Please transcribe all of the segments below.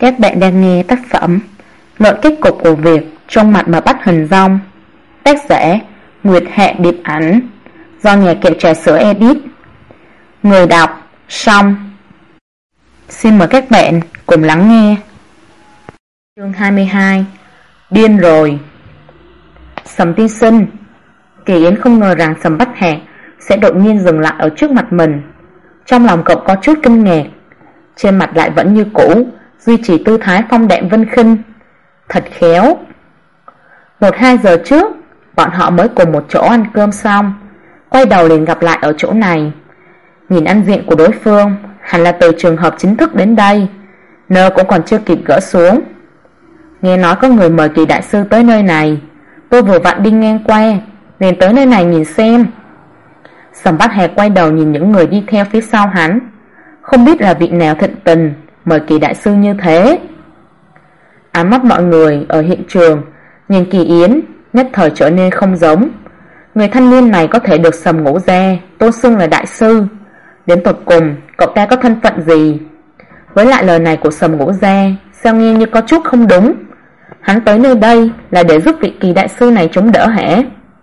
Các bạn đang nghe tác phẩm Luận kết cục của việc trong mặt mà bắt hình dong, tác giả Nguyệt Hạ Điệp Ảnh, do nhà kẹo trà sữa edit. Người đọc Song. Xin mời các bạn cùng lắng nghe. Chương 22. Điên rồi. Sầm tiên sinh. Kỳ Yến không ngờ rằng Sầm Bách Hạc sẽ đột nhiên dừng lại ở trước mặt mình. Trong lòng cậu có chút kinh ngạc, trên mặt lại vẫn như cũ duy trì tư thái phong đạm vân khinh. Thật khéo. 1-2 giờ trước bọn họ mới cùng một chỗ ăn cơm xong, quay đầu liền gặp lại ở chỗ này. Nhìn ăn diện của đối phương, hẳn là từ trường hợp chính thức đến đây, nơ cũng còn chưa kịp gỡ xuống. Nghe nói có người mời Kỳ đại sư tới nơi này, tôi vừa vặn đi ngang qua liền tới nơi này nhìn xem. Sầm Bách Hạc quay đầu nhìn những người đi theo phía sau hắn, không biết là vị nào thịnh tình mời Kỳ đại sư như thế. Ánh mắt mọi người ở hiện trường nhìn Kỳ Yến nhất thời trở nên không giống. Người thanh niên này có thể được Sầm Ngũ Gia tôn xưng là đại sư, đến tột cùng cậu ta có thân phận gì? Với lại lời này của Sầm Ngũ Gia sao nghe như có chút không đúng. Hắn tới nơi đây là để giúp vị Kỳ đại sư này chống đỡ hả?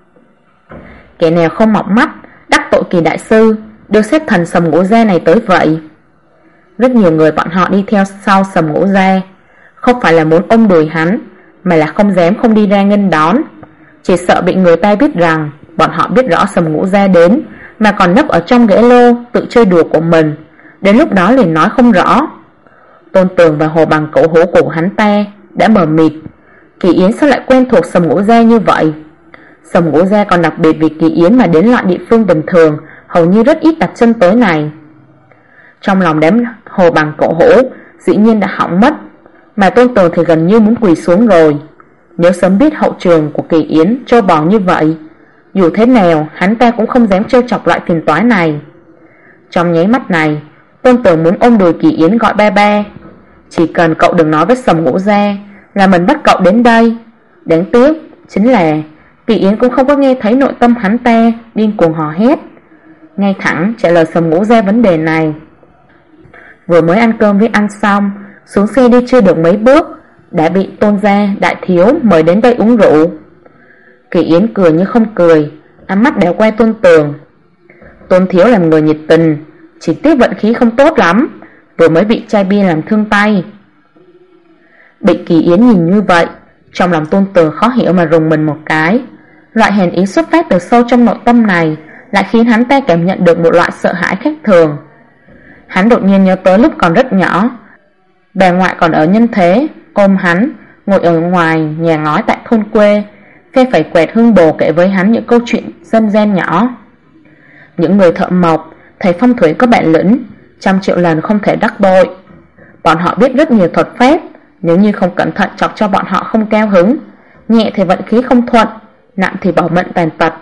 Kẻ nào không mọc mắt đắc tội Kỳ đại sư được xếp thành Sầm Ngũ Gia này tới vậy? Rất nhiều người bọn họ đi theo sau Sầm Ngũ Gia, không phải là muốn ôm đùi hắn, mà là không dám không đi ra nghênh đón, chỉ sợ bị người ta biết rằng bọn họ biết rõ Sầm Ngũ Gia đến mà còn nấp ở trong ghế lô tự chơi đùa của mình, đến lúc đó liền nói không rõ. Tôn Tường và Hồ Bằng cậu hố của hắn ta đã mờ mịt, Kỳ Yến sao lại quen thuộc Sầm Ngũ Gia như vậy? Sầm Ngũ Gia còn đặc biệt vì Kỳ Yến mà đến loại địa phương bình thường hầu như rất ít đặt chân tới này. Trong lòng đám Hồ Bằng cậu hổ dĩ nhiên đã hỏng mất, mà Tôn Tường thì gần như muốn quỳ xuống rồi. Nếu sớm biết hậu trường của Kỳ Yến trâu bò như vậy, dù thế nào hắn ta cũng không dám trêu chọc loại phiền toái này. Trong nháy mắt này, Tôn Tường muốn ôm đùi Kỳ Yến gọi ba ba. Chỉ cần cậu đừng nói với Sầm Ngũ Gia là mình bắt cậu đến đây. Đáng tiếc chính là Kỳ Yến cũng không có nghe thấy nội tâm hắn ta điên cuồng hò hét, ngay thẳng trả lời Sầm Ngũ Gia vấn đề này. Vừa mới ăn cơm với ăn xong, xuống xe đi chưa được mấy bước đã bị Tôn gia đại thiếu mời đến đây uống rượu. Kỳ Yến cười như không cười, ánh mắt đảo qua Tôn Tường. Tôn thiếu làm người nhiệt tình, chỉ tiếc vận khí không tốt lắm, vừa mới bị chai bia làm thương tay. Bị Kỳ Yến nhìn như vậy, trong lòng Tôn Tường khó hiểu mà rùng mình một cái. Loại hèn ý xuất phát từ sâu trong nội tâm này lại khiến hắn ta cảm nhận được một loại sợ hãi khác thường. Hắn đột nhiên nhớ tới lúc còn rất nhỏ, bà ngoại còn ở nhân thế ôm hắn ngồi ở ngoài nhà ngói tại thôn quê, phe phẩy quẹt hương bồ kể với hắn những câu chuyện dân gian nhỏ. Những người thợ mộc thầy phong thủy có bản lĩnh, 100 triệu lần không thể đắc tội. Bọn họ biết rất nhiều thuật pháp, nếu như không cẩn thận chọc cho bọn họ không cao hứng, nhẹ thì vận khí không thuận, nặng thì bảo mệnh tàn tật.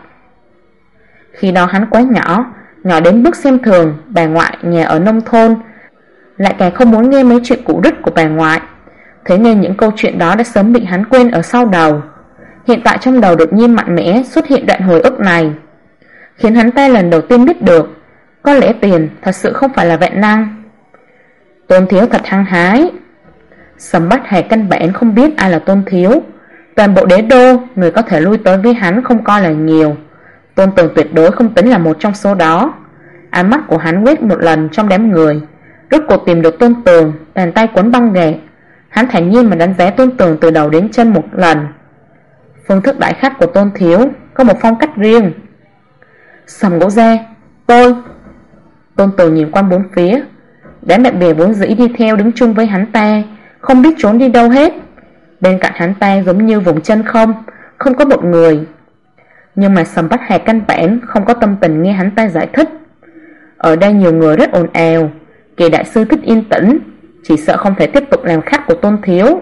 Khi đó hắn quá nhỏ, nhỏ đến mức xem thường bà ngoại nhà ở nông thôn, lại càng không muốn nghe mấy chuyện cũ rích của bà ngoại. Thế nên những câu chuyện đó đã sớm bị hắn quên ở sau đầu. Hiện tại trong đầu đột nhiên mạnh mẽ xuất hiện đoạn hồi ức này, khiến hắn ta lần đầu tiên biết được có lẽ tiền thật sự không phải là vạn năng. Tôn thiếu thật hăng hái. Sầm Bách Hạc căn bản không biết ai là Tôn thiếu. Toàn bộ đế đô người có thể lui tới với hắn không coi là nhiều, Tôn Tường tuyệt đối không tính là một trong số đó. Ánh mắt của hắn quét một lần trong đám người, rốt cuộc tìm được Tôn Tường, bàn tay quấn băng gạc. Hắn thản nhiên mà đánh giá Tôn Tường từ đầu đến chân một lần. Phương thức đãi khách của Tôn thiếu có một phong cách riêng. Sầm Ngũ Gia, tôi. Tôn Tường nhìn qua bốn phía, đám bạn bè vốn dĩ đi theo đứng chung với hắn ta không biết trốn đi đâu hết. Bên cạnh hắn ta giống như vùng chân không có một người. Nhưng mà Sầm Bách Hạc căn bản không có tâm tình nghe hắn ta giải thích. Ở đây nhiều người rất ồn ào, Kỳ đại sư thích yên tĩnh, chỉ sợ không thể tiếp tục làm khách của Tôn thiếu.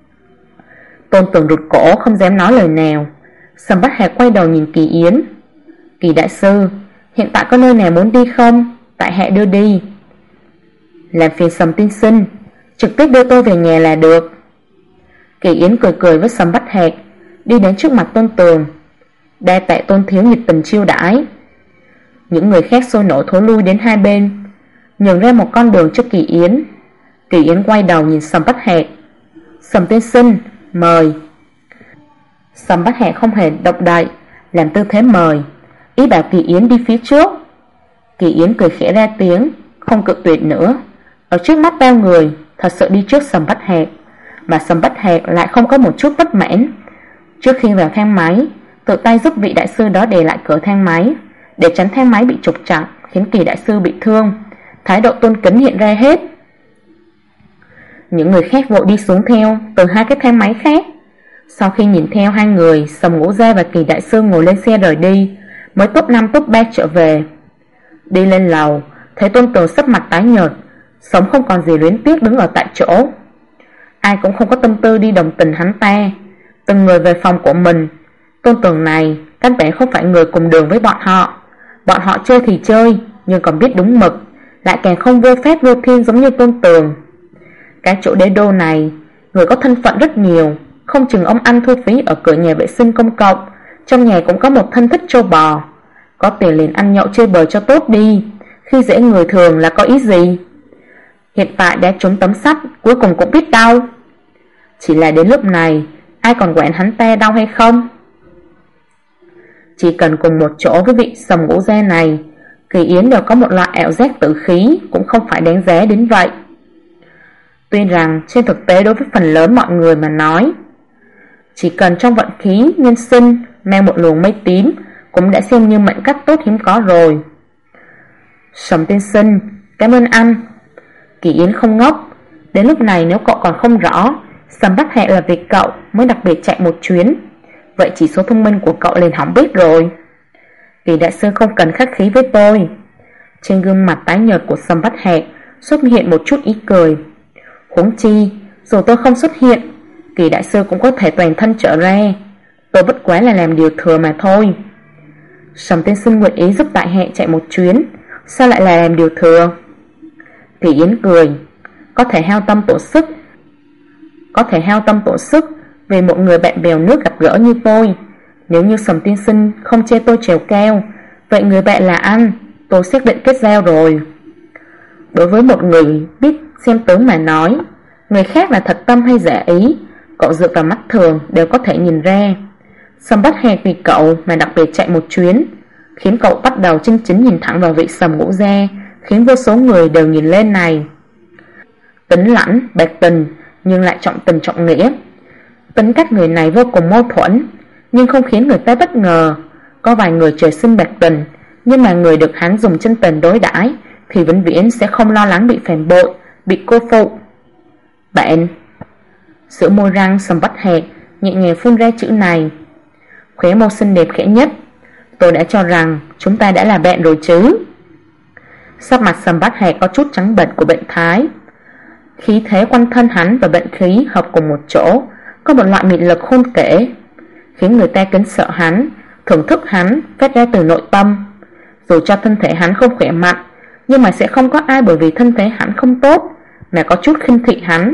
Tôn Tường rụt cổ không dám nói lời nào. Sầm Bách Hạc quay đầu nhìn Kỳ Yến. Kỳ đại sư, hiện tại có nơi nào muốn đi không? Tại hạ đưa đi. Làm phiền Sầm tiên sinh, trực tiếp đưa tôi về nhà là được. Kỳ Yến cười cười với Sầm Bách Hạc, đi đến trước mặt Tôn Tường. Đa tạ Tôn thiếu nhiệt tình chiêu đãi. Những người khác sôi nổi thối lui đến hai bên, nhường ra một con đường cho Kỳ Yến. Kỳ Yến quay đầu nhìn Sầm Bách Hạc. Sầm tiên sinh, mời. Sầm Bách Hạc không hề động đậy, làm tư thế mời, ý bảo Kỳ Yến đi phía trước. Kỳ Yến cười khẽ ra tiếng, không cự tuyệt nữa. Ở trước mắt bao người, thật sự đi trước Sầm Bách Hạc, mà Sầm Bách Hạc lại không có một chút bất mãn. Trước khi vào thang máy, tự tay giúp vị đại sư đó đè lại cửa thang máy, để tránh thang máy bị trục trặc khiến Kỳ đại sư bị thương. Thái độ tôn kính hiện ra hết. Những người khác vội đi xuống theo từ hai cái thang máy khác. Sau khi nhìn theo hai người, Sầm Ngũ Gia và Kỳ đại sư ngồi lên xe rời đi, mới top 5 top 3 trở về. Đi lên lầu, thấy Tôn Tường sắc mặt tái nhợt, sống không còn gì luyến tiếc đứng ở tại chỗ. Ai cũng không có tâm tư đi đồng tình hắn ta, từng người về phòng của mình. Tôn Tường này căn bản không phải người cùng đường với bọn họ. Bọn họ chơi thì chơi, nhưng còn biết đúng mực, lại càng không vô phép vô thiên giống như Tôn Tường. Cái chỗ đế đô này, người có thân phận rất nhiều, không chừng ông ăn thu phí ở cửa nhà vệ sinh công cộng, trong nhà cũng có một thân thích trâu bò. Có tiền liền ăn nhậu chơi bời cho tốt đi, khi dễ người thường là có ý gì? Hiện tại đã trúng tấm sắt, cuối cùng cũng biết đau. Chỉ là đến lúc này, ai còn quản hắn ta đau hay không? Chỉ cần cùng một chỗ với vị Sầm Ngũ Gia này, Kỳ Yến đều có một loại ảo giác tử khí, cũng không phải đáng giá đến vậy. Tuy rằng trên thực tế đối với phần lớn mọi người mà nói, chỉ cần trong vận khí nhân sinh mang một luồng mây tím cũng đã xem như mệnh cách tốt hiếm có rồi. Sầm tiên sinh, cảm ơn anh. Kỳ Yến không ngốc. Đến lúc này nếu cậu còn không rõ, Sầm Bách Hạc là vì cậu mới đặc biệt chạy một chuyến, vậy chỉ số thông minh của cậu liền hỏng bét rồi. Kỳ đại sư không cần khách khí với tôi. Trên gương mặt tái nhợt của Sầm Bách Hạc xuất hiện một chút ý cười. Huống chi, dù tôi không xuất hiện, Kỳ đại sư cũng có thể toàn thân trở ra. Tôi bất quá là làm điều thừa mà thôi. Sầm tiên sinh nguyện ý giúp tại hạ chạy một chuyến, sao lại là làm điều thừa? Kỳ Yến cười. Có thể hao tâm tổn sức vì một người bạn bèo nước gặp gỡ như tôi. Nếu như Sầm tiên sinh không chê tôi trèo cao, vậy người bạn là anh, tôi xác định kết giao rồi. Đối với một người biết xem tướng mà nói, người khác là thật tâm hay giả ý, cậu dựa vào mắt thường đều có thể nhìn ra. Sầm Bách Hạc vì cậu mà đặc biệt chạy một chuyến, khiến cậu bắt đầu chân chính nhìn thẳng vào vị Sầm Ngũ Gia, khiến vô số người đều nhìn lên này. Tính lãnh, bạc tình, nhưng lại trọng tình trọng nghĩa. Tính cách người này vô cùng mâu thuẫn, nhưng không khiến người ta bất ngờ. Có vài người trời sinh bạc tình, nhưng mà người được hắn dùng chân tình đối đãi thì vĩnh viễn sẽ không lo lắng bị phản bội, bị cô phụ. Bạn. Giữa môi răng Sầm Bách Hạc nhẹ nhàng phun ra chữ này. Khóe môi xinh đẹp khẽ nhất. Tôi đã cho rằng chúng ta đã là bạn rồi chứ. Sắc mặt Sầm Bách Hạc có chút trắng bệch của bệnh thái. Khí thế quanh thân hắn và bệnh khí hợp cùng một chỗ, có một loại mị lực khôn kể, khiến người ta kính sợ hắn, thưởng thức hắn phát ra từ nội tâm. Dù cho thân thể hắn không khỏe mạnh, nhưng mà sẽ không có ai bởi vì thân thể hắn không tốt mà có chút khinh thị hắn.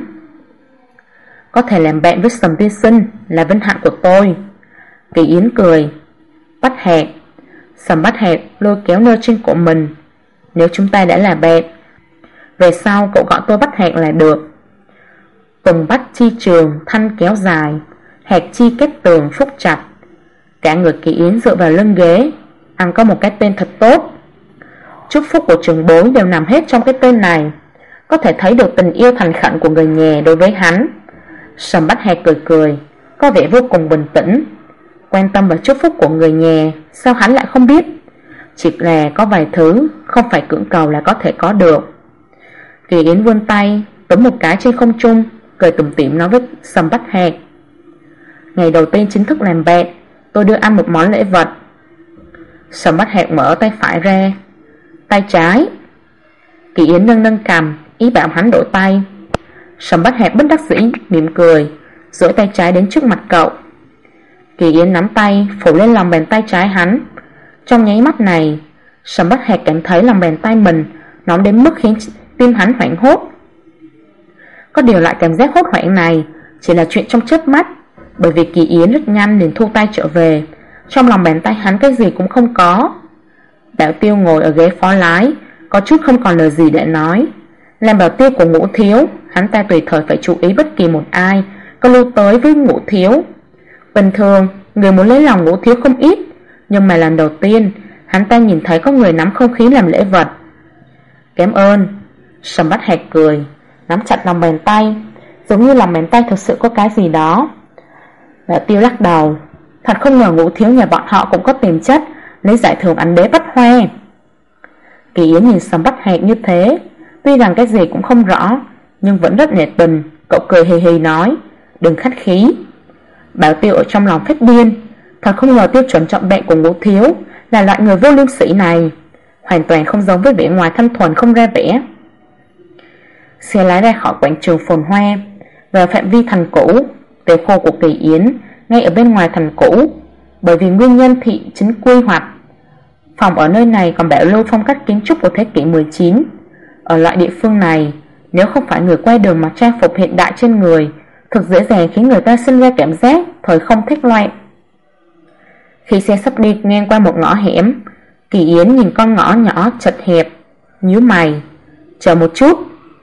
Có thể làm bạn với Sầm tiên sinh là vinh hạnh của tôi. Kỳ Yến cười. Bách Hạc. Sầm Bách Hạc lôi kéo nơ trên cổ mình. Nếu chúng ta đã là bạn, về sau cậu gọi tôi Bách Hạc là được. Tùng bách chi trường, thanh kéo dài, hạt chi kết tường phúc chặt. Cả người Kỳ Yến dựa vào lưng ghế. Anh có một cái tên thật tốt. Chúc phúc của trường bối đều nằm hết trong cái tên này. Có thể thấy được tình yêu thành khẩn của người nhà đối với hắn. Sầm Bách Hạc cười cười, có vẻ vô cùng bình tĩnh. Quan tâm và chúc phúc của người nhà, sao hắn lại không biết? Chỉ là có vài thứ không phải cưỡng cầu là có thể có được. Kỳ Yến vươn tay túm một cái trên không trung, cười tủm tỉm nói với Sầm Bách Hạc. Ngày đầu tiên chính thức làm bạn, tôi đưa anh một món lễ vật. Sầm Bách Hạc mở tay phải ra. Tay trái. Kỳ Yến nâng nâng cằm, ý bảo hắn đổi tay. Sầm Bách Hạc bất đắc dĩ mỉm cười, duỗi tay trái đến trước mặt cậu. Kỳ Yến nắm tay phủ lên lòng bàn tay trái hắn. Trong nháy mắt này, Sầm Bách Hạc cảm thấy lòng bàn tay mình nóng đến mức khiến tim hắn hoảng hốt. Có điều lại cảm giác hốt hoảng này chỉ là chuyện trong chớp mắt, bởi vì Kỳ Yến rất nhanh liền thu tay trở về. Trong lòng bàn tay hắn cái gì cũng không có. Bảo Tiêu ngồi ở ghế phó lái, có chút không còn lời gì để nói. Làm bảo tiêu của Ngũ thiếu, hắn ta tùy thời phải chú ý bất kỳ một ai có lưu tới với Ngũ Thiếu. Bình thường người muốn lấy lòng Ngũ Thiếu không ít, nhưng mà lần đầu tiên hắn ta nhìn thấy có người nắm không khí làm lễ vật. Cảm ơn. Sầm Bách Hạc cười, nắm chặt lòng bàn tay, giống như lòng bàn tay thực sự có cái gì đó. Bảo Tiêu lắc đầu, thật không ngờ Ngũ Thiếu nhà bọn họ cũng có tiềm chất lấy giải thưởng ảnh đế Bách Hoa. Kỳ Yến nhìn Sầm Bách Hạc như thế, tuy rằng cái gì cũng không rõ, nhưng vẫn rất nhiệt tình. Cậu cười hì hì nói, đừng khách khí. Bảo Tiêu ở trong lòng phát điên, thật không ngờ tiêu chuẩn trọn vẹn của Ngũ Thiếu là loại người vô liêm sỉ này, hoàn toàn không giống với vẻ ngoài thanh thuần không ra vẻ. Xe lái ra khỏi quảng trường phồn hoa, vào phạm vi thành cũ. Tiểu khu của Kỳ Yến ngay ở bên ngoài thành cũ, bởi vì nguyên nhân thị chính quy hoạch. Phòng ở nơi này còn bảo lưu phong cách kiến trúc của thế kỷ 19. Ở loại địa phương này, nếu không phải người quay đường mặc trang phục hiện đại trên người, thực dễ dàng khiến người ta sinh ra cảm giác thời không thét loạn. Khi xe sắp đi ngang qua một ngõ hẻm, Kỳ Yến nhìn con ngõ nhỏ chật hẹp, nhíu mày, chờ một chút.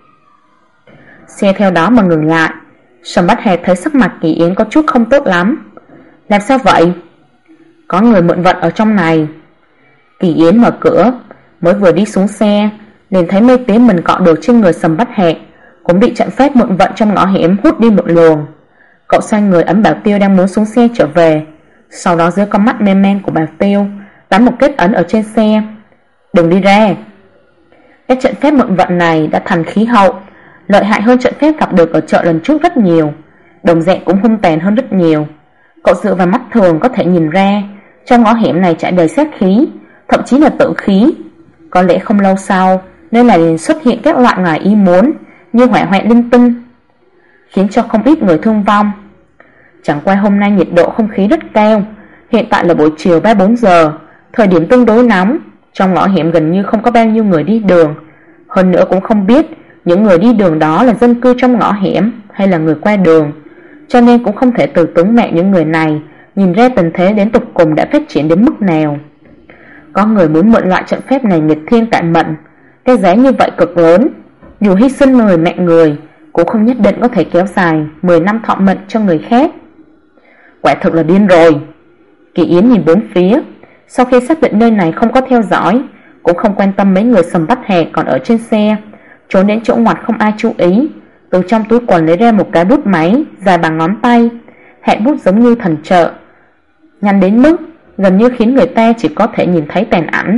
Xe theo đó mà ngừng lại. Sầm Bách Hạc thấy sắc mặt Kỳ Yến có chút không tốt lắm. Làm sao vậy? Có người mượn vật ở trong này. Kỳ Yến mở cửa, mới vừa đi xuống xe liền thấy mê tín mình cọ được trên người Sầm Bách Hạc cũng bị trận pháp mượn vận trong ngõ hẻm hút đi một luồng. Cậu xoay người ấn Bảo Tiêu đang muốn xuống xe trở về, sau đó dưới con mắt mê man của Bảo Tiêu bắn một kết ấn ở trên xe. Đừng đi ra. Cái trận pháp mượn vận này đã thành khí hậu, lợi hại hơn trận phép gặp được ở chợ lần trước rất nhiều, đồng dạng cũng hung tàn hơn rất nhiều. Cậu dựa vào mắt thường có thể nhìn ra trong ngõ hẻm này trải đầy sát khí, thậm chí là tử khí. Có lẽ không lâu sau nơi này liền xuất hiện các loại ngoài ý muốn như hỏa hoạn linh tinh, khiến cho không ít người thương vong. Chẳng qua hôm nay nhiệt độ không khí rất cao, hiện tại là buổi chiều 3-4 giờ, thời điểm tương đối nóng. Trong ngõ hẻm gần như không có bao nhiêu người đi đường, hơn nữa cũng không biết những người đi đường đó là dân cư trong ngõ hẻm hay là người qua đường, cho nên cũng không thể từ tướng mạo những người này nhìn ra tình thế đến tục cùng đã phát triển đến mức nào. Có người muốn mượn loại trận phép này nghịch thiên cải mệnh, cái giá như vậy cực lớn, dù hy sinh người mệnh người cũng không nhất định có thể kéo dài 10 năm thọ mệnh cho người khác. Quả thực là điên rồi. Kỳ Yến nhìn bốn phía, sau khi xác định nơi này không có theo dõi, cũng không quan tâm mấy người Sầm Bách Hạc còn ở trên xe, trốn đến chỗ ngoặt không ai chú ý, từ trong túi quần lấy ra một cái bút máy dài bằng ngón tay, hạ bút giống như thần trợ, nhanh đến mức gần như khiến người ta chỉ có thể nhìn thấy tàn ảnh.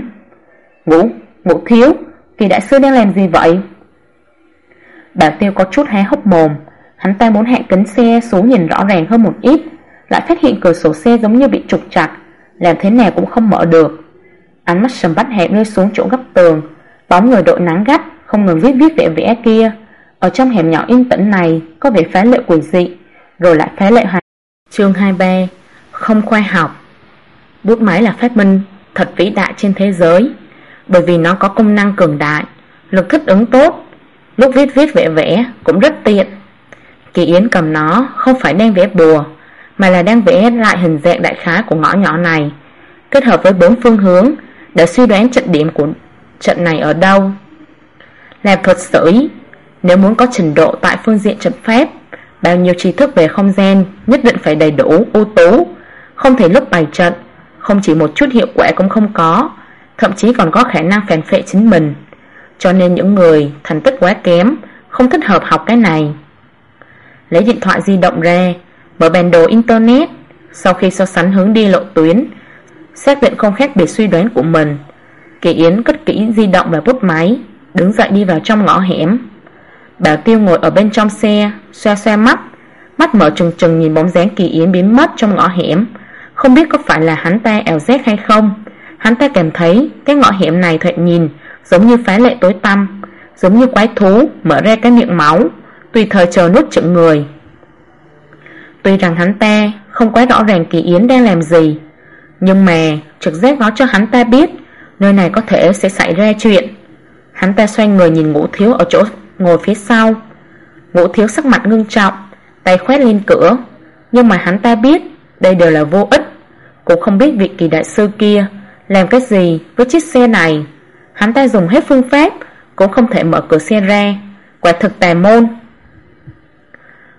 Ngũ Thiếu, Kỳ đại sư đang làm gì vậy? Bảo Tiêu có chút há hốc mồm, hắn ta muốn hạ kính xe xuống nhìn rõ ràng hơn một ít, lại phát hiện cửa sổ xe giống như bị trục chặt, làm thế nào cũng không mở được. Ánh mắt Sầm Bách Hạc rơi xuống chỗ góc tường, bóng người đội nắng gắt không ngừng viết vẽ vẽ kia. Ở trong hẻm nhỏ yên tĩnh này có vẻ phá lệ quỷ dị, rồi lại phá lệ hoàn. Chương 23. Không khoa học. Bút máy là phát minh thật vĩ đại trên thế giới, bởi vì nó có công năng cường đại, lực thích ứng tốt, lúc viết vẽ vẽ cũng rất tiện. Kỳ Yến cầm nó không phải đang vẽ bùa, mà là đang vẽ lại hình dạng đại khái của ngõ nhỏ này, kết hợp với 4 phương hướng để suy đoán trận điểm của trận này ở đâu. Làm thuật sĩ, nếu muốn có trình độ tại phương diện trận pháp, bao nhiêu tri thức về không gian nhất định phải đầy đủ, ưu tú, không thể lúc bày trận không chỉ một chút hiệu quả cũng không có, thậm chí còn có khả năng phản phệ chính mình. Cho nên những người thành tích quá kém không thích hợp học cái này. Lấy điện thoại di động ra, mở bản đồ internet, sau khi so sánh hướng đi lộ tuyến, xác định không khác biệt suy đoán của mình, Kỳ Yến cất kỹ di động và bút máy, đứng dậy đi vào trong ngõ hẻm. Bảo Tiêu ngồi ở bên trong xe, xoa xoa mắt, mắt mở trừng trừng nhìn bóng dáng Kỳ Yến biến mất trong ngõ hẻm. Không biết có phải là hắn ta ảo giác hay không, hắn ta cảm thấy cái ngõ hẻm này thoạt nhìn giống như phá lệ tối tăm, giống như quái thú mở ra cái miệng máu, tùy thời chờ nuốt chửng người. Tuy rằng hắn ta không quá rõ ràng Kỳ Yến đang làm gì, nhưng mà trực giác nói cho hắn ta biết nơi này có thể sẽ xảy ra chuyện. Hắn ta xoay người nhìn Ngũ Thiếu ở chỗ ngồi phía sau. Ngũ Thiếu sắc mặt ngưng trọng, tay khoét lên cửa, nhưng mà hắn ta biết đây đều là vô ích, cũng không biết vị Kỳ đại sư kia làm cái gì với chiếc xe này. Hắn ta dùng hết phương pháp cũng không thể mở cửa xe ra, quả thực tà môn.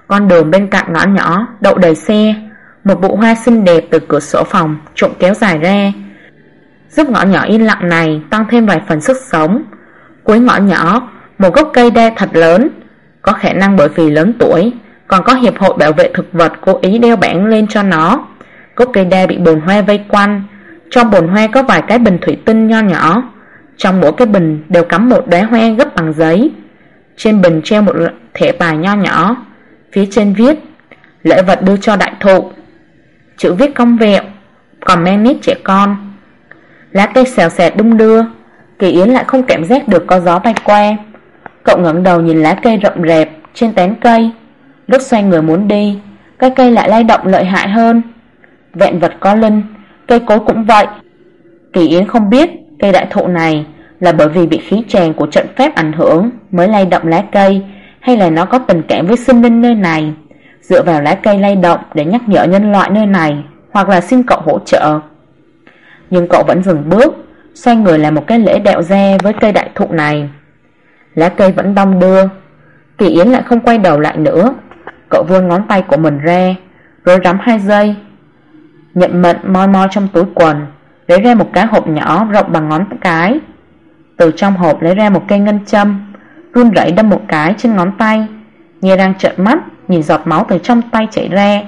Con đường bên cạnh ngõ nhỏ đậu đầy xe. Một bụi hoa xinh đẹp từ cửa sổ phòng trộm kéo dài ra, giúp ngõ nhỏ yên lặng này tăng thêm vài phần sức sống. Cuối ngõ nhỏ, một gốc cây đa thật lớn, có khả năng bởi vì lớn tuổi, còn có hiệp hội bảo vệ thực vật cố ý đeo bảng lên cho nó. Gốc cây đa bị bồn hoa vây quanh, trong bồn hoa có vài cái bình thủy tinh nho nhỏ, trong mỗi cái bình đều cắm một đóa hoa gấp bằng giấy. Trên bình treo một thẻ bài nho nhỏ, phía trên viết lễ vật đưa cho đại thụ. Chữ viết cong vẹo, còn mang nét trẻ con. Lá cây xèo xẹt đung đưa, Kỳ Yến lại không cảm giác được có gió bay qua. Cậu ngẩng đầu nhìn lá cây rậm rạp trên tán cây. Lúc xoay người muốn đi, cái cây lại lay động lợi hại hơn. Vạn vật có linh, cây cối cũng vậy. Kỳ Yến không biết cây đại thụ này là bởi vì bị khí tràng của trận pháp ảnh hưởng mới lay động lá cây, hay là nó có tình cảm với sinh linh nơi này, dựa vào lá cây lay động để nhắc nhở nhân loại nơi này, hoặc là xin cậu hỗ trợ. Nhưng cậu vẫn dừng bước, xoay người làm một cái lễ đạo gia với cây đại thụ này. Lá cây vẫn đong đưa. Kỳ Yến lại không quay đầu lại nữa. Cậu vươn ngón tay của mình ra, rối rắm 2 giây, nhận mệnh moi moi trong túi quần, lấy ra một cái hộp nhỏ rộng bằng ngón cái. Từ trong hộp lấy ra một cây ngân châm, run rẩy đâm một cái trên ngón tay, nghe răng trợn mắt nhìn giọt máu từ trong tay chảy ra.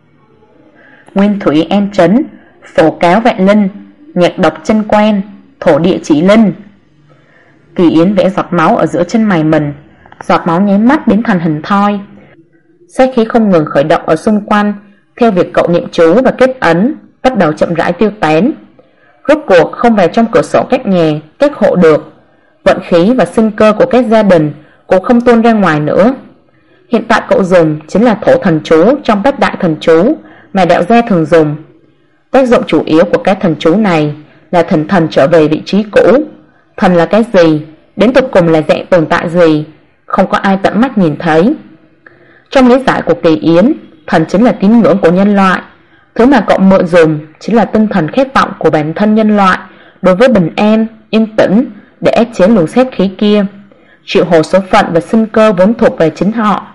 Nguyên thủy em trấn, phổ cáo vạn linh, nhạc độc chân quen, thổ địa chỉ linh. Kỳ Yến vẽ giọt máu ở giữa chân mày mình. Giọt máu nháy mắt biến thành hình thoi. Sát khí không ngừng khởi động ở xung quanh, theo việc cậu niệm chú và kết ấn, bắt đầu chậm rãi tiêu tán. Rốt cuộc không vào trong cửa sổ các nhà, các hộ được. Vận khí và sinh cơ của các gia đình cũng không tuôn ra ngoài nữa. Hiện tại cậu dùng chính là thổ thần chú trong bát đại thần chú mà đạo gia thường dùng. Tác dụng chủ yếu của cái thần chú này là thần trở về vị trí cũ. Thần là cái gì, đến tột cùng là dạng tồn tại gì, không có ai tận mắt nhìn thấy. Trong lý giải của Kỳ Yến, thần chính là tín ngưỡng của nhân loại. Thứ mà cậu mượn dùng chính là tinh thần khát vọng của bản thân nhân loại đối với bình an, yên tĩnh, để ép chế luồng sát khí kia, chịu hồ số phận và sinh cơ vốn thuộc về chính họ.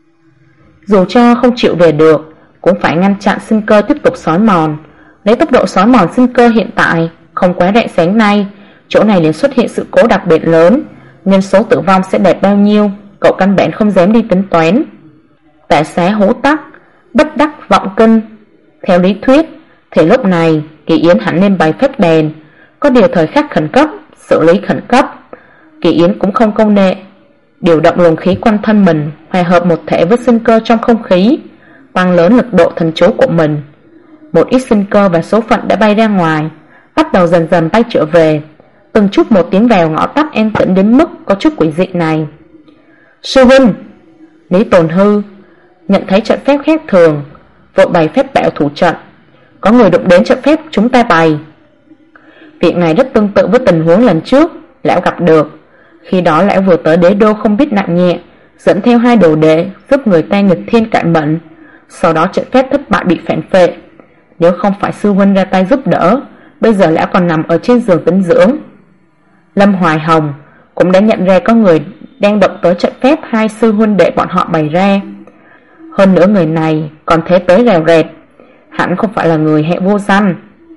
Dù cho không chịu về được, cũng phải ngăn chặn sinh cơ tiếp tục xói mòn. Lấy tốc độ xói mòn sinh cơ hiện tại, không quá rạng sáng nay, chỗ này liền xuất hiện sự cố đặc biệt lớn, nhân số tử vong sẽ đẹp bao nhiêu, cậu căn bản không dám đi tính toán. Tại xá hố tắc, bất đắc vọng kinh. Theo lý thuyết, thì lúc này Kỳ Yến hẳn nên bày phép đèn. Có điều thời khắc khẩn cấp, xử lý khẩn cấp, Kỳ Yến cũng không công nệ. Điều động luồng khí quanh thân mình, hòa hợp một thể với sinh cơ trong không khí, tăng lớn lực độ thần chú của mình. Một ít sinh cơ và số phận đã bay ra ngoài, bắt đầu dần dần bay trở về, từng chút một tiến vào ngõ tắt an tĩnh đến mức có chút quỷ dị này. Sư huynh! Lý Tồn Hư nhận thấy trận phép khác thường, vội bày phép bảo thủ trận. Có người đụng đến trận phép chúng ta bày. Việc này rất tương tự với tình huống lần trước lão gặp được. Khi đó lão vừa tới đế đô không biết nặng nhẹ, dẫn theo 2 đồ đệ giúp người ta nghịch thiên cải mệnh. Sau đó trận phép thất bại bị phản phệ. Nếu không phải sư huynh ra tay giúp đỡ, bây giờ lão còn nằm ở trên giường tĩnh dưỡng. Lâm Hoài Hồng cũng đã nhận ra có người đang động tới trận phép 2 sư huynh đệ bọn họ bày ra. Hơn nữa người này còn thế tới rèo rẹt, hẳn không phải là người hệ vô danh.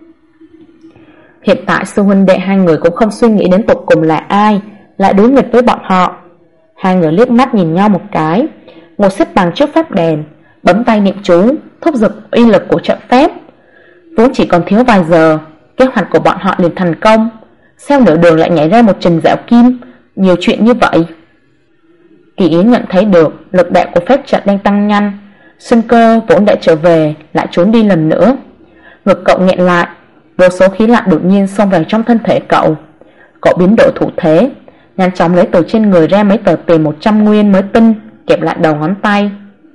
Hiện tại sư huynh đệ 2 người cũng không suy nghĩ đến tột cùng là ai lại đối nghịch với bọn họ. 2 người liếc mắt nhìn nhau một cái, ngồi xếp bằng trước pháp đèn, bấm tay niệm chú, thúc giục uy lực của trận phép. Vốn chỉ còn thiếu vài giờ, kế hoạch của bọn họ liền thành công. Sao nửa đường lại nhảy ra một Trần Dạo Kim, nhiều chuyện như vậy? Kỳ Yến nhận thấy được lực đạo của phép trận đang tăng nhanh, sinh cơ vốn đã trở về lại trốn đi lần nữa. Ngực cậu nghẹn lại, vô số khí lạnh đột nhiên xông vào trong thân thể cậu. Cậu biến đổi thủ thế, nhanh chóng lấy từ trên người ra mấy tờ tiền 100 nguyên mới tinh, kẹp lại đầu ngón tay.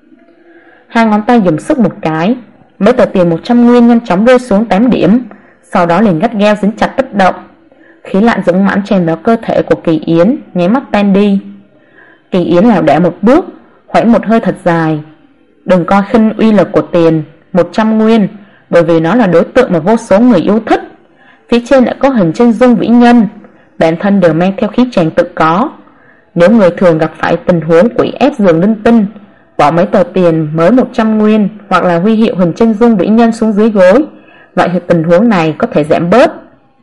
2 ngón tay dùng sức một cái, mấy tờ tiền 100 nguyên nhanh chóng rơi xuống 8 điểm, sau đó liền gắt gao dính chặt bất động. Khí lạnh dũng mãnh chèn vào cơ thể của Kỳ Yến, nháy mắt tan đi. Kỳ Yến lảo đảo một bước, hoãn một hơi thật dài. Đừng coi khinh uy lực của tiền 100 nguyên, bởi vì nó là đối tượng mà vô số người yêu thích. Phía trên lại có hình chân dung vĩ nhân, bản thân đều mang theo khí tràng tự có. Nếu người thường gặp phải tình huống quỷ ép giường linh tinh, bỏ mấy tờ tiền mới 100 nguyên hoặc là huy hiệu hình chân dung vĩ nhân xuống dưới gối. Vậy thì tình huống này có thể giảm bớt.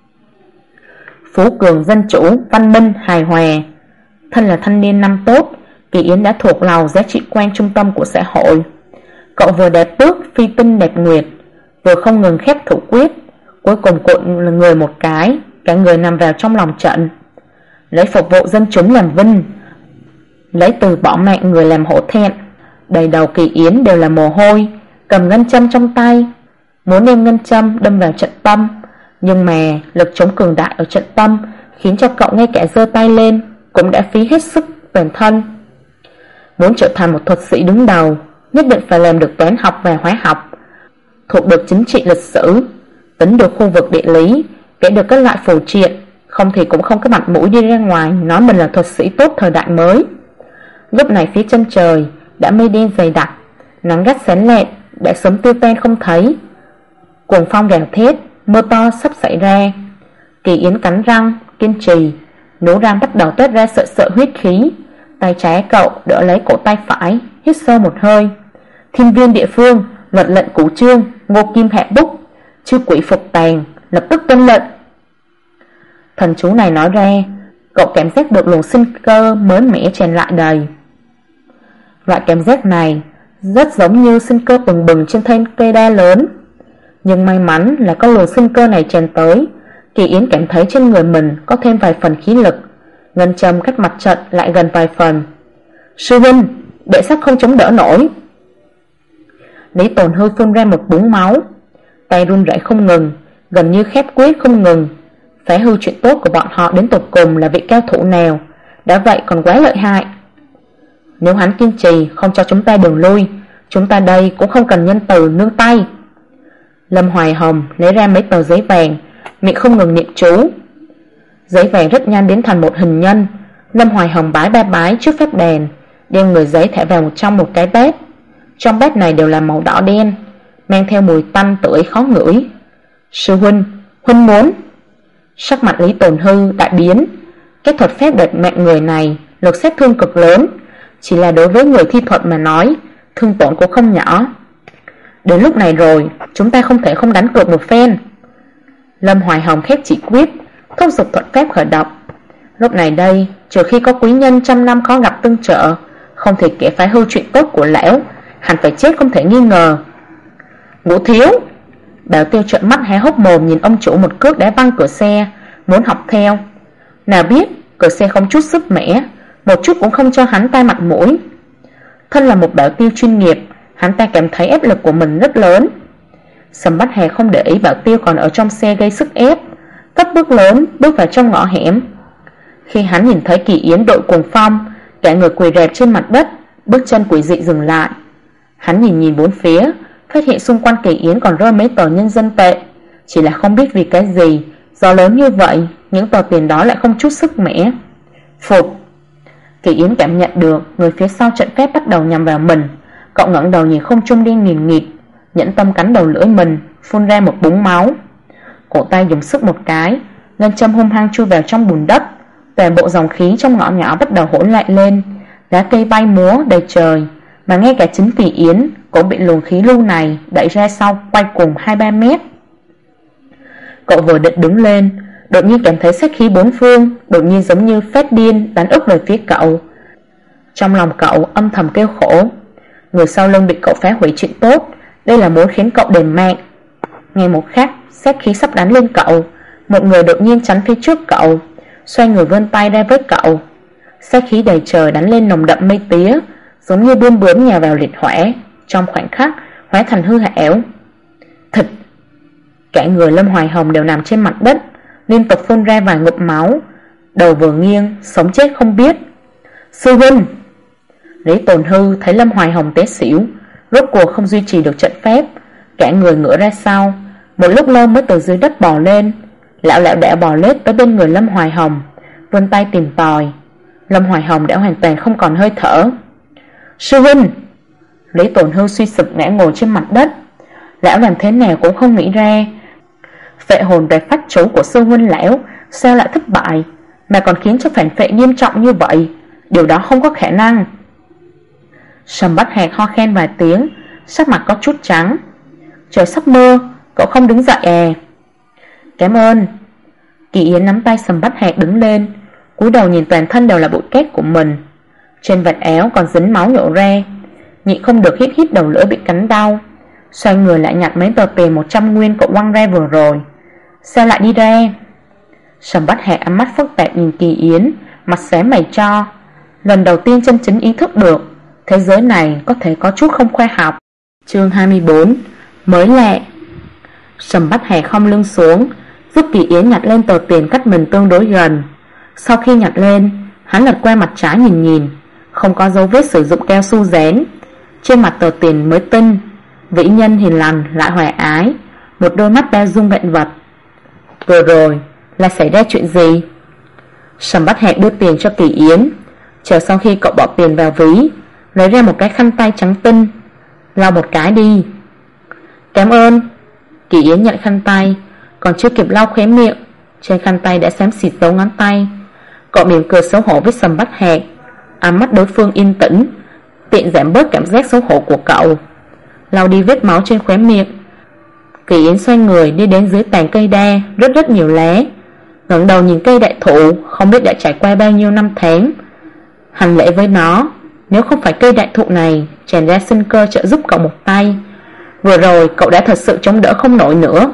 Phú cường, dân chủ, văn minh, hài hòa. Thân là thanh niên năm tốt, Kỳ Yến đã thuộc lòng giá trị quan trung tâm của xã hội. Cậu vừa đẹp tước, phi tinh đẹp nguyệt, vừa không ngừng khép thủ quyết. Cuối cùng cuộn là người một cái, cả người nằm vào trong lòng trận. Lấy phục vụ dân chúng làm vinh, lấy từ bỏ mạng người làm hổ thẹn. Đầy đầu Kỳ Yến đều là mồ hôi, cầm ngân châm trong tay, muốn đem ngân châm đâm vào trận tâm. Nhưng mà lực chống cường đại ở trận tâm khiến cho cậu ngay cả giơ tay lên cũng đã phí hết sức toàn thân. Muốn trở thành một thuật sĩ đứng đầu, nhất định phải làm được toán học và hóa học, thuộc được chính trị lịch sử, tính được khu vực địa lý, kể được các loại phù triện, không thì cũng không có mặt mũi đi ra ngoài nói mình là thuật sĩ tốt thời đại mới. Lúc này phía chân trời đã mây đen dày đặc, nắng gắt xén lẹn đã sớm tiêu tan không thấy. Cuồng phong gào thét, mưa to sắp xảy ra. Kỳ Yến cắn răng kiên trì, nú răng bắt đầu toát ra sợ sợ huyết khí. Tay trái cậu đỡ lấy cổ tay phải, hít sâu một hơi. Thiên viên địa phương, luật lệnh cửu trương, Ngô Kim hạ bút, chư quỷ phục tàn, lập tức tuân lệnh. Thần chú này nói ra, cậu cảm giác được luồng sinh cơ mới mẻ tràn lại đầy. Loại cảm giác này rất giống như sinh cơ bừng bừng trên thân cây đa lớn. Nhưng may mắn là có luồng sinh cơ này tràn tới, Kỳ Yến cảm thấy trên người mình có thêm vài phần khí lực. Ngân châm cách mặt trận lại gần vài phần. Sư huynh, đệ sắc không chống đỡ nổi. Lý Tồn Hư phun ra một búng máu, tay run rẩy không ngừng, gần như khép quyết không ngừng. Phá hư chuyện tốt của bọn họ đến tột cùng là vị cao thủ nào, đã vậy còn quá lợi hại. Nếu hắn kiên trì không cho chúng ta đường lui, chúng ta đây cũng không cần nhân từ nương tay. Lâm Hoài Hồng lấy ra mấy tờ giấy vàng, miệng không ngừng niệm chú. Giấy vàng rất nhanh biến thành một hình nhân. Lâm Hoài Hồng bái ba bái trước phép đèn, đem người giấy thả vào trong một cái bát. Trong bát này đều là màu đỏ đen, mang theo mùi tanh tưởi khó ngửi. Sư huynh, huynh muốn. Sắc mặt Lý Tồn Hư đại biến. Cái thuật phép đợt mạng người này lực sát thương cực lớn, chỉ là đối với người thi thuật mà nói, thương tổn cũng không nhỏ. Đến lúc này rồi, chúng ta không thể không đánh cược một phen. Lâm Hoài Hồng khép chỉ quyết, thúc giục thuật phép khởi động. Lúc này đây, trừ khi có quý nhân trăm năm khó gặp tương trợ, không thể kể phá hư chuyện tốt của lão, hẳn phải chết không thể nghi ngờ. Ngũ thiếu! Bảo Tiêu trợn mắt há hốc mồm nhìn ông chủ một cước đá văng cửa xe, muốn học theo. Nào biết cửa xe không chút sức mẻ, một chút cũng không cho hắn ta mặt mũi. Thân là một Bảo Tiêu chuyên nghiệp, hắn ta cảm thấy áp lực của mình rất lớn. Sầm Bách Hà không để ý Bảo Tiêu còn ở trong xe gây sức ép, cất bước lớn bước vào trong ngõ hẻm. Khi hắn nhìn thấy Kỳ Yến đội cuồng phong, cả người quỳ rạp trên mặt đất, bước chân quỷ dị dừng lại. Hắn nhìn bốn phía, phát hiện xung quanh Kỳ Yến còn rơi mấy tờ nhân dân tệ, chỉ là không biết vì cái gì, gió lớn như vậy, những tờ tiền đó lại không chút sức mẻ. Phục! Kỳ Yến cảm nhận được người phía sau trận phép bắt đầu nhằm vào mình. Cậu ngẩng đầu nhìn không trung đen nghìn nghịt, nhẫn tâm cắn đầu lưỡi mình, phun ra một búng máu. Cổ tay dùng sức một cái, ngân châm hung hăng chui vào trong bùn đất. Toàn bộ dòng khí trong ngõ nhỏ bắt đầu hỗn lại lên, lá cây bay múa đầy trời, mà ngay cả chính Kỳ Yến cũng bị luồng khí lưu này đẩy ra sau quay cùng 2-3 mét. Cậu vừa định đứng lên, đột nhiên cảm thấy sát khí bốn phương đột nhiên giống như phát điên đánh úp về phía cậu. Trong lòng cậu âm thầm kêu khổ, người sau lưng bị cậu phá hủy chuyện tốt, đây là muốn khiến cậu đền mạng. Ngay một khắc, sát khí sắp đánh lên cậu, một người đột nhiên chắn phía trước cậu, xoay người vươn tay ra với cậu. Sát khí đầy trời đánh lên nồng đậm mây tía, giống như bươm bướm nhào vào liệt hỏa, trong khoảnh khắc hóa thành hư ảo. Thịt! Cả người Lâm Hoài Hồng đều nằm trên mặt đất, liên tục phun ra vài ngụm máu, đầu vừa nghiêng, sống chết không biết. Sư huynh! Lý Tồn Hư thấy Lâm Hoài Hồng té xỉu, rốt cuộc không duy trì được trận phép, cả người ngửa ra sau, một lúc lâu mới từ dưới đất bò lên. Lão đã bò lết tới bên người Lâm Hoài Hồng, vươn tay tìm tòi. Lâm Hoài Hồng đã hoàn toàn không còn hơi thở. Sư huynh! Lý Tồn Hư suy sụp ngã ngồi trên mặt đất. Lão làm thế nào cũng không nghĩ ra, phệ hồn về phách chú của sư huynh lão sao lại thất bại, mà còn khiến cho phản phệ nghiêm trọng như vậy. Điều đó không có khả năng. Sầm Bách Hạc ho khan vài tiếng, sắc mặt có chút trắng. Trời sắp mưa, cậu không đứng dậy à? Cảm ơn. Kỳ Yến nắm tay Sầm Bách Hạc đứng lên, cúi đầu nhìn toàn thân đều là bụi cát của mình. Trên vạt áo còn dính máu nhổ ra, nhịn không được hít đầu lưỡi bị cắn đau. Xoay người lại nhặt mấy tờ tiền 100 nguyên cậu quăng ra vừa rồi. Sao lại đi ra? Sầm Bách Hạc ánh mắt phức tạp nhìn Kỳ Yến, mặt xám mày cho. Lần đầu tiên chân chính ý thức được thế giới này có thể có chút không khoa học. Chương 24. Mới lạ. Sầm Bách Hạc khom lưng xuống, giúp Kỳ Yến nhặt lên tờ tiền cách mình tương đối gần. Sau khi nhặt lên, hắn lật qua mặt trái nhìn, không có dấu vết sử dụng keo su dán. Trên mặt tờ tiền mới tinh, vĩ nhân hiền lành lại hòa ái, một đôi mắt bao dung vạn vật. Vừa rồi là xảy ra chuyện gì? Sầm Bách Hạc đưa tiền cho Kỳ Yến, chờ sau khi cậu bỏ tiền vào ví, lấy ra một cái khăn tay trắng tinh. Lau một cái đi. Cảm ơn. Kỳ Yến nhận khăn tay, còn chưa kịp lau khóe miệng, trên khăn tay đã xám xịt dấu ngón tay. Cậu mỉm cười xấu hổ với Sầm Bách Hạc, ánh mắt đối phương yên tĩnh, tiện giảm bớt cảm giác xấu hổ của cậu. Lau đi vết máu trên khóe miệng, Kỳ Yến xoay người đi đến dưới tàn cây đa rất nhiều lá, ngẩng đầu nhìn cây đại thụ, không biết đã trải qua bao nhiêu năm tháng. Hành lễ với nó, nếu không phải cây đại thụ này tràn ra sinh cơ trợ giúp cậu một tay, vừa rồi cậu đã thật sự chống đỡ không nổi nữa.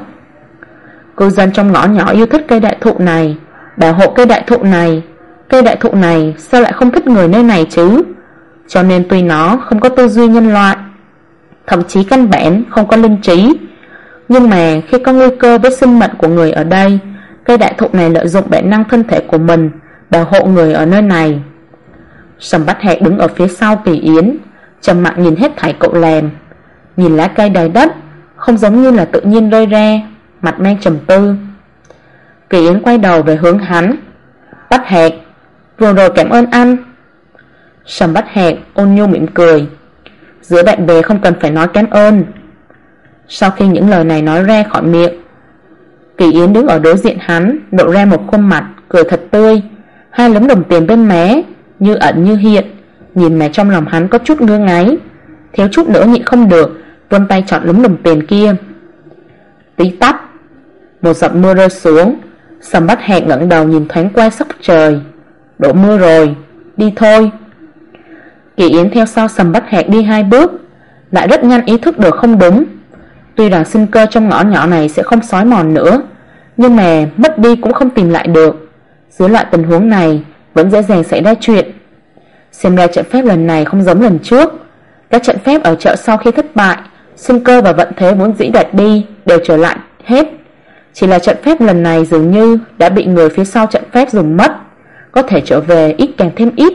Cư dân trong ngõ nhỏ yêu thích cây đại thụ này, bảo hộ cây đại thụ này. Cây đại thụ này sao lại không thích người nơi này chứ? Cho nên tuy nó không có tư duy nhân loại, thậm chí căn bản không có linh trí, nhưng mà khi có nguy cơ với sinh mệnh của người ở đây, cây đại thụ này lợi dụng bản năng thân thể của mình bảo hộ người ở nơi này. Sầm Bách Hạc đứng ở phía sau Kỳ Yến, trầm mặc nhìn hết thảy cậu làm. Nhìn lá cây đầy đất, không giống như là tự nhiên rơi ra, mặt mang trầm tư. Kỳ Yến quay đầu về hướng hắn. Bách Hạc, vừa rồi cảm ơn anh. Sầm Bách Hạc ôn nhu mỉm cười. Giữa bạn bè không cần phải nói cảm ơn. Sau khi những lời này nói ra khỏi miệng, Kỳ Yến đứng ở đối diện hắn, lộ ra một khuôn mặt cười thật tươi, hai lúm đồng tiền bên má như ẩn như hiện, nhìn mà trong lòng hắn có chút ngứa ngáy, thiếu chút nữa nhịn không được vươn tay chọn lúm đồng tiền kia. Tí tách, một giọt mưa rơi xuống. Sầm Bách Hạc ngẩng đầu nhìn thoáng qua sắc trời. Đổ mưa rồi, đi thôi. Kỳ Yến theo sau Sầm Bách Hạc đi 2 bước, lại rất nhanh ý thức được không đúng. Tuy rằng sinh cơ trong ngõ nhỏ này sẽ không xói mòn nữa, nhưng mà mất đi cũng không tìm lại được. Dưới loại tình huống này vẫn dễ dàng xảy ra chuyện. Xem ra trận phép lần này không giống lần trước. Các trận phép ở chợ sau khi thất bại, sinh cơ và vận thế vốn dĩ đoạt đi đều trở lại hết. Chỉ là trận phép lần này dường như đã bị người phía sau trận phép dùng mất, có thể trở về ít càng thêm ít.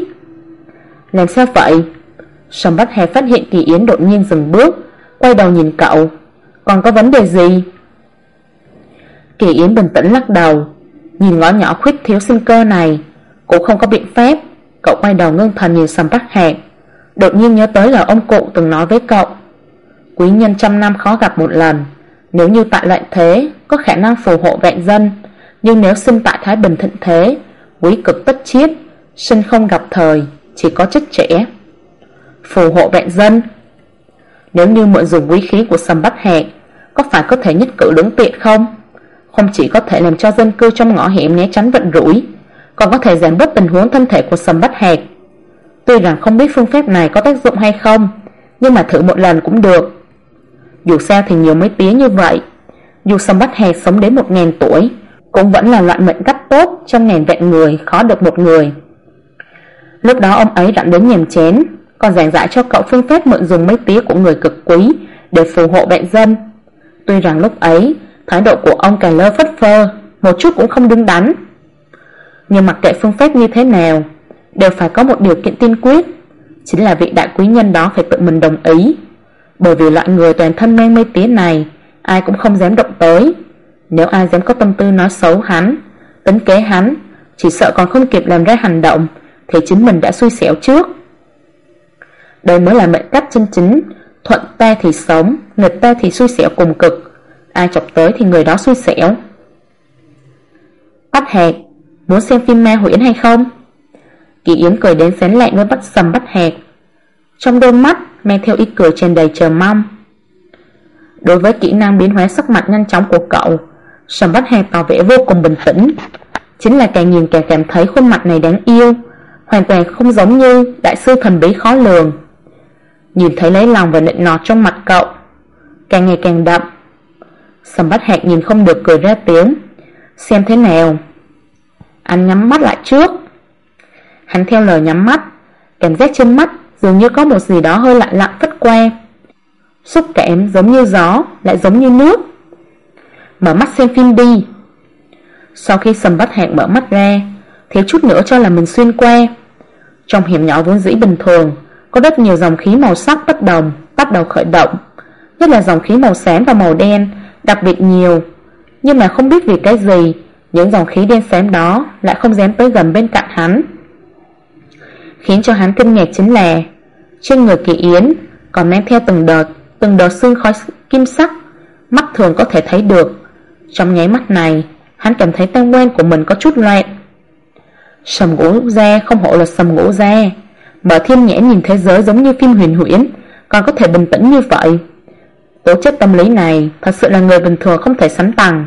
Làm sao vậy? Sầm Bách Hạc phát hiện Kỳ Yến đột nhiên dừng bước, quay đầu nhìn cậu. Còn có vấn đề gì? Kỳ Yến bình tĩnh lắc đầu, nhìn ngõ nhỏ khuyết thiếu sinh cơ này cũng không có biện pháp. Cậu quay đầu ngưng thần nhìn Sầm Bách Hạc, đột nhiên nhớ tới lời ông cụ từng nói với cậu. Quý nhân 100 năm khó gặp một lần. Nếu như tại loạn thế có khả năng phù hộ vạn dân, nhưng nếu sinh tại thái bình thịnh thế, quý cực tất chiết, sinh không gặp thời, chỉ có chết trẻ. Phù hộ vạn dân. Nếu như mượn dùng quý khí của Sầm Bách Hạc, có phải có thể nhất cử lưỡng tiện không? Không chỉ có thể làm cho dân cư trong ngõ hẻm né tránh vận rủi, còn có thể giảm bớt tình huống thân thể của Sầm Bách Hạc. Tuy rằng không biết phương pháp này có tác dụng hay không, nhưng mà thử một lần cũng được. Dù sao thì nhiều mấy tía như vậy, dù Sầm Bách Hạc sống đến 1000 tuổi, cũng vẫn là loại mệnh cách tốt trong ngàn vạn người khó được một người. Lúc đó ông ấy rảnh đến nhàm chén, còn giảng giải cho cậu phương pháp mượn dùng mấy tía của người cực quý để phù hộ vạn dân. Tuy rằng lúc ấy thái độ của ông càng lơ phất phơ, một chút cũng không đứng đắn, nhưng mặc kệ phương pháp như thế nào, đều phải có một điều kiện tiên quyết, chính là vị đại quý nhân đó phải tự mình đồng ý. Bởi vì loại người toàn thân mang mây tía này, ai cũng không dám động tới. Nếu ai dám có tâm tư nói xấu hắn, tính kế hắn, chỉ sợ còn không kịp làm ra hành động thì chính mình đã xui xẻo trước. Đây mới là mệnh cách chân chính, thuận ta thì sống, nghịch ta thì xui xẻo cùng cực. Ai chọc tới thì người đó xui xẻo. Bách Hạc, muốn xem phim ma huyễn hay không? Kỳ Yến cười đến sán lạng với Sầm Bách Hạc. trong đôi mắt mang theo ý cười tràn đầy chờ mong. Đối với kỹ năng biến hóa sắc mặt nhanh chóng của cậu, Sầm Bách Hạc tỏ vẻ vô cùng bình tĩnh. Chính là càng nhìn càng cảm thấy khuôn mặt này đáng yêu, hoàn toàn không giống như đại sư thần bí khó lường. Nhìn thấy lấy lòng và nịnh nọt trong mặt cậu càng ngày càng đậm, Sầm Bách Hạc nhìn không được cười ra tiếng. Xem thế nào? Anh nhắm mắt lại trước. Hắn theo lời nhắm mắt, cảm giác trên mắt dường như có một gì đó hơi lạnh lặng phất qua. Xúc cảm giống như gió, lại giống như nước. Mở mắt xem phim đi. Sau khi Sầm Bách Hạc mở mắt ra, thiếu chút nữa cho là mình xuyên qua. Trong hẻm nhỏ vốn dĩ bình thường, có rất nhiều dòng khí màu sắc bất đồng bắt đầu khởi động, nhất là dòng khí màu xám và màu đen đặc biệt nhiều. Nhưng mà không biết vì cái gì, những dòng khí đen xám đó lại không dám tới gần bên cạnh hắn. Khiến cho hắn kinh ngạc chính là trên người Kỳ Yến còn mang theo từng đợt sương khói kim sắc, mắt thường có thể thấy được. Trong nháy mắt này, hắn cảm thấy tam quan của mình có chút loạn. Sầm Ngũ Gia không hổ là Sầm Ngũ Gia, mở thiên nhãn nhìn thế giới giống như phim huyền huyễn, còn có thể bình tĩnh như vậy. Tố chất tâm lý này thật sự là người bình thường không thể sánh bằng.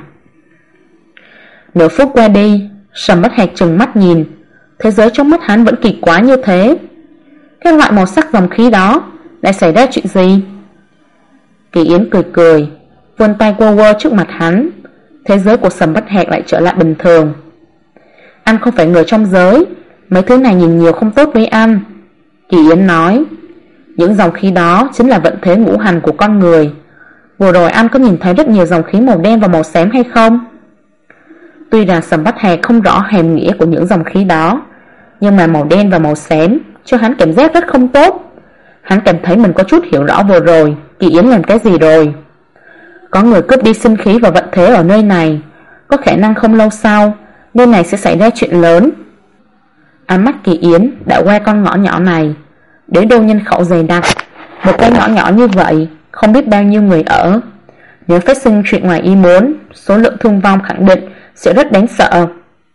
Nửa phút qua đi, Sầm Bách Hạc trừng mắt nhìn, thế giới trong mắt hắn vẫn kỳ quái như thế. Cái loại màu sắc dòng khí đó lại xảy ra chuyện gì? Kỳ Yến cười cười, vươn tay quơ trước mặt hắn. Thế giới của Sầm Bách Hạc lại trở lại bình thường. Anh không phải người trong giới, mấy thứ này nhìn nhiều không tốt với anh. Kỳ Yến nói, những dòng khí đó chính là vận thế ngũ hành của con người. Vừa rồi anh có nhìn thấy rất nhiều dòng khí màu đen và màu xám hay không? Tuy rằng Sầm Bách Hạc không rõ hàm nghĩa của những dòng khí đó, nhưng mà màu đen và màu xám cho hắn cảm giác rất không tốt. Hắn cảm thấy mình có chút hiểu rõ vừa rồi Kỳ Yến làm cái gì rồi. Có người cướp đi sinh khí và vận thế ở nơi này, có khả năng không lâu sau nơi này sẽ xảy ra chuyện lớn. Ánh mắt Kỳ Yến đã qua con ngõ nhỏ này, đến đô nhân khẩu dày đặc. Một cái ngõ nhỏ như vậy không biết bao nhiêu người ở. Nếu phát sinh chuyện ngoài ý muốn, số lượng thương vong khẳng định sẽ rất đáng sợ.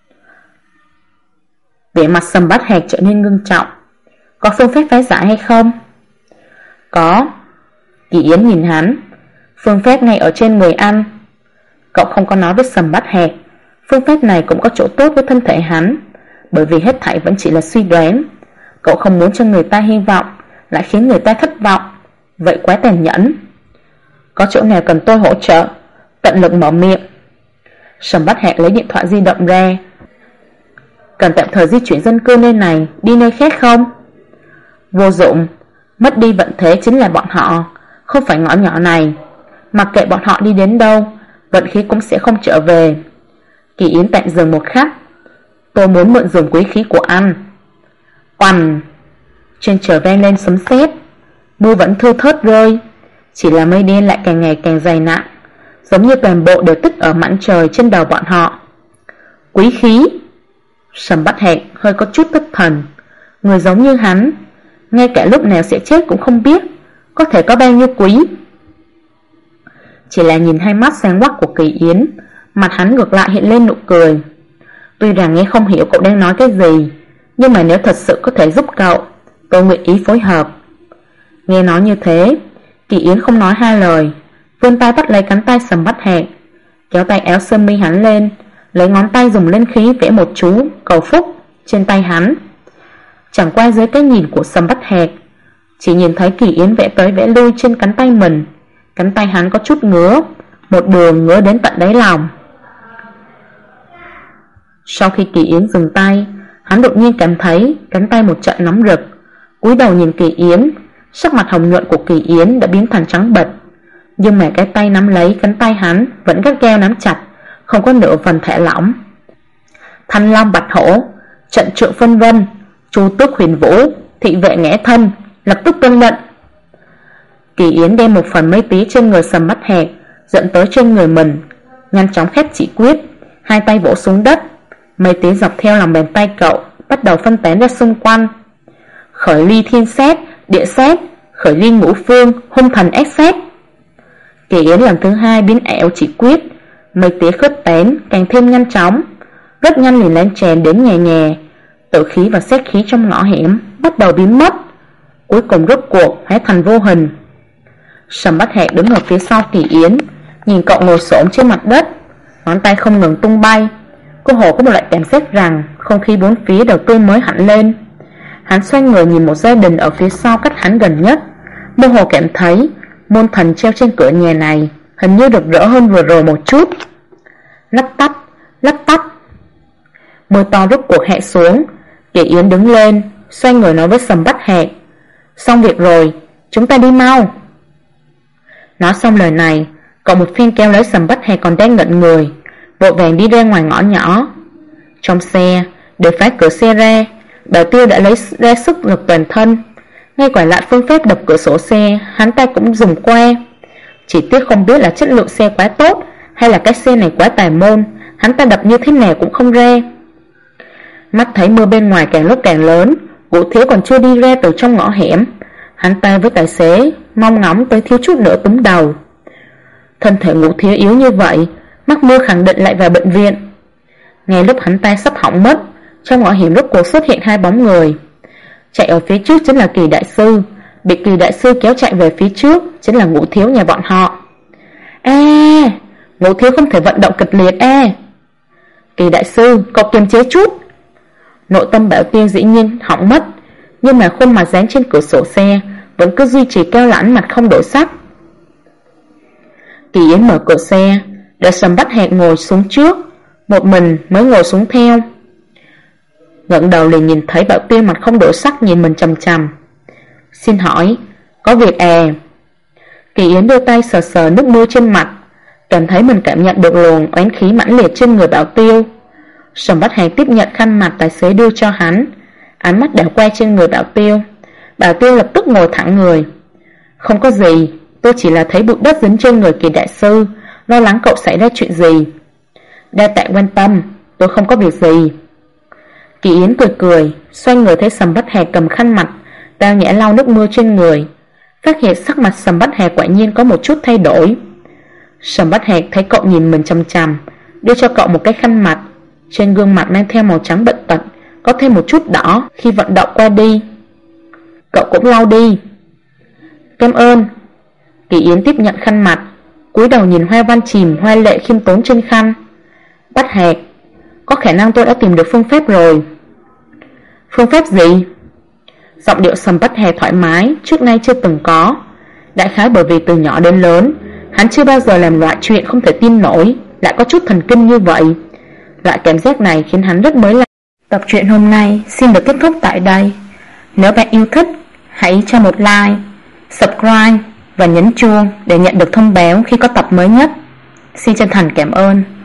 Vẻ mặt Sầm Bách Hạc trở nên ngưng trọng. Có phương pháp phá giải hay không? Có. Kỳ Yến nhìn hắn. Phương pháp ngay ở trên người anh. Cậu không có nói với Sầm Bách Hạc phương pháp này cũng có chỗ tốt với thân thể hắn, bởi vì hết thảy vẫn chỉ là suy đoán. Cậu không muốn cho người ta hy vọng lại khiến người ta thất vọng, vậy quá tàn nhẫn. Có chỗ nào cần tôi hỗ trợ? Tận lực mở miệng. Sầm Bách Hạc lấy điện thoại di động ra. Cần tạm thời di chuyển dân cư nơi này đi nơi khác không? Vô dụng, mất đi vận thế chính là bọn họ, không phải ngõ nhỏ này. Mặc kệ bọn họ đi đến đâu, vận khí cũng sẽ không trở về. Kỳ Yến tạm dừng một khắc. Tôi muốn mượn dùng quý khí của anh. Oằn! Trên trời vang lên sấm sét, mưa vẫn thưa thớt rơi, chỉ là mây đen lại càng ngày càng dày nặng, giống như toàn bộ đều tích ở mảnh trời trên đầu bọn họ. Quý khí! Sầm Bách Hạc hơi có chút thất thần. Người giống như hắn, ngay cả lúc nào sẽ chết cũng không biết, có thể có bao nhiêu quý. Chỉ là nhìn hai mắt sáng quắc của Kỳ Yến, mặt hắn ngược lại hiện lên nụ cười. Tuy rằng nghe không hiểu cậu đang nói cái gì, nhưng mà nếu thật sự có thể giúp cậu, tôi nguyện ý phối hợp. Nghe nói như thế, Kỳ Yến không nói hai lời, vươn tay bắt lấy cánh tay Sầm Bách Hạc, kéo tay áo sơ mi hắn lên, lấy ngón tay dùng lên khí vẽ một chú cầu phúc trên tay hắn. Chẳng qua dưới cái nhìn của Sầm Bách Hạc, chỉ nhìn thấy Kỳ Yến vẽ tới vẽ lui trên cánh tay mình. Cánh tay hắn có chút ngứa, một đường ngứa đến tận đáy lòng. Sau khi Kỳ Yến dừng tay, hắn đột nhiên cảm thấy cánh tay một trận nóng rực. Cúi đầu nhìn Kỳ Yến, sắc mặt hồng nhuận của Kỳ Yến đã biến thành trắng bệch, nhưng mà cái tay nắm lấy cánh tay hắn vẫn gắt gao nắm chặt, không có nửa phần thả lỏng. Thanh long bạch hổ, trận trượng phân vân, chu tước huyền vũ, thị vệ ngã thân, lập tức tuân lệnh. Kỳ Yến đem một phần mây tí trên người Sầm Bách Hạc dẫn tới trên người mình, nhanh chóng khép chỉ quyết, hai tay vỗ xuống đất. Mây tí dọc theo lòng bàn tay cậu bắt đầu phân tán ra xung quanh. Khởi ly thiên xét, địa xét, khởi ly ngũ phương, hung thần ác xét. Kỳ Yến lần thứ hai biến ảo chỉ quyết, mây tí khuếch tán càng thêm nhanh chóng, rất nhanh liền lan tràn đến nhà nhà. Tử khí và xét khí trong ngõ hẻm bắt đầu biến mất. cuối cùng rốt cuộc hóa thành vô hình. Sầm Bách Hạc đứng ở phía sau Kỳ Yến, nhìn cậu ngồi xổm trên mặt đất, ngón tay không ngừng tung bay. Cô hồ có một loại cảm giác rằng không khí bốn phía đều tươi mới hẳn lên. Hắn xoay người nhìn một gia đình ở phía sau cách hắn gần nhất, mơ hồ cảm thấy môn thần treo trên cửa nhà này hình như được rỡ hơn vừa rồi một chút. Lắp tắp, lắp tắp. Mưa to rút cuộc hạ xuống. Kỳ Yến đứng lên, xoay người nói với Sầm Bách Hạc: xong việc rồi, chúng ta đi mau. Nói xong lời này, cậu một phen kéo lấy Sầm Bách Hạc còn đang ngẩn người, vội vàng đi ra ngoài ngõ nhỏ. Trong xe, để phá cửa xe ra, Bảo Tiêu đã lấy ra sức lực toàn thân. Ngay quả lại phương pháp đập cửa sổ xe, hắn ta cũng dùng qua. Chỉ tiếc không biết là chất lượng xe quá tốt hay là cái xe này quá tà môn, hắn ta đập như thế nào cũng không ra. Mắt thấy mưa bên ngoài càng lúc càng lớn, Ngũ Thiếu còn chưa đi ra từ trong ngõ hẻm. Hắn ta với tài xế mong ngóng tới thiếu chút nữa túm đầu. Thân thể Ngũ Thiếu yếu như vậy, mắc mưa khẳng định lại vào bệnh viện. Ngay lúc hắn ta sắp hỏng mất, trong ngõ hẻm rốt cuộc xuất hiện hai bóng người. Chạy ở phía trước chính là Kỳ đại sư, bị Kỳ đại sư kéo chạy về phía trước chính là Ngũ Thiếu nhà bọn họ. Ngũ Thiếu không thể vận động kịch liệt. Kỳ đại sư, cậu kiềm chế chút. Nội tâm Bảo Tiêu dĩ nhiên hỏng mất, nhưng mà khuôn mặt dán trên cửa sổ xe vẫn cứ duy trì cao lãnh, mặt không đổi sắc. Kỳ Yến mở cửa xe, để Sầm Bách Hạc ngồi xuống trước, một mình mới ngồi xuống theo. Ngẩng đầu liền nhìn thấy Bảo Tiêu mặt không đổi sắc nhìn mình chằm chằm. Xin hỏi, có việc à? Kỳ Yến đưa tay sờ sờ nước mưa trên mặt, cảm thấy mình cảm nhận được luồng oán khí mãnh liệt trên người Bảo Tiêu. Sầm Bách Hạc tiếp nhận khăn mặt tài xế đưa cho hắn, ánh mắt đảo qua trên người Bảo Tiêu. Bảo Tiêu lập tức ngồi thẳng người. Không có gì, tôi chỉ là thấy bụi đất dính trên người Kỳ đại sư, lo lắng cậu xảy ra chuyện gì. Đa tạ quan tâm, tôi không có việc gì. Kỳ Yến cười cười, xoay người thấy Sầm Bách Hạc cầm khăn mặt, tao nhã lau nước mưa trên người, phát hiện sắc mặt Sầm Bách Hạc quả nhiên có một chút thay đổi. Sầm Bách Hạc thấy cậu nhìn mình chằm chằm, đưa cho cậu một cái khăn mặt, trên gương mặt mang theo màu trắng bệnh tật, có thêm một chút đỏ khi vận động qua đi. Cậu cũng lau đi. Cảm ơn. Kỳ Yến tiếp nhận khăn mặt, cúi đầu nhìn hoa văn chìm hoa lệ khiêm tốn trên khăn. Bách Hạc, có khả năng tôi đã tìm được phương pháp rồi. Phương pháp gì? Giọng điệu Sầm Bách Hạc thoải mái, trước nay chưa từng có. Đại khái bởi vì từ nhỏ đến lớn, hắn chưa bao giờ làm loại chuyện không thể tin nổi, lại có chút thần kinh như vậy. Loại cảm giác này khiến hắn rất mới lạ. Tập truyện hôm nay xin được kết thúc tại đây. Nếu bạn yêu thích, hãy cho một like, subscribe và nhấn chuông để nhận được thông báo khi có tập mới nhất. Xin chân thành cảm ơn.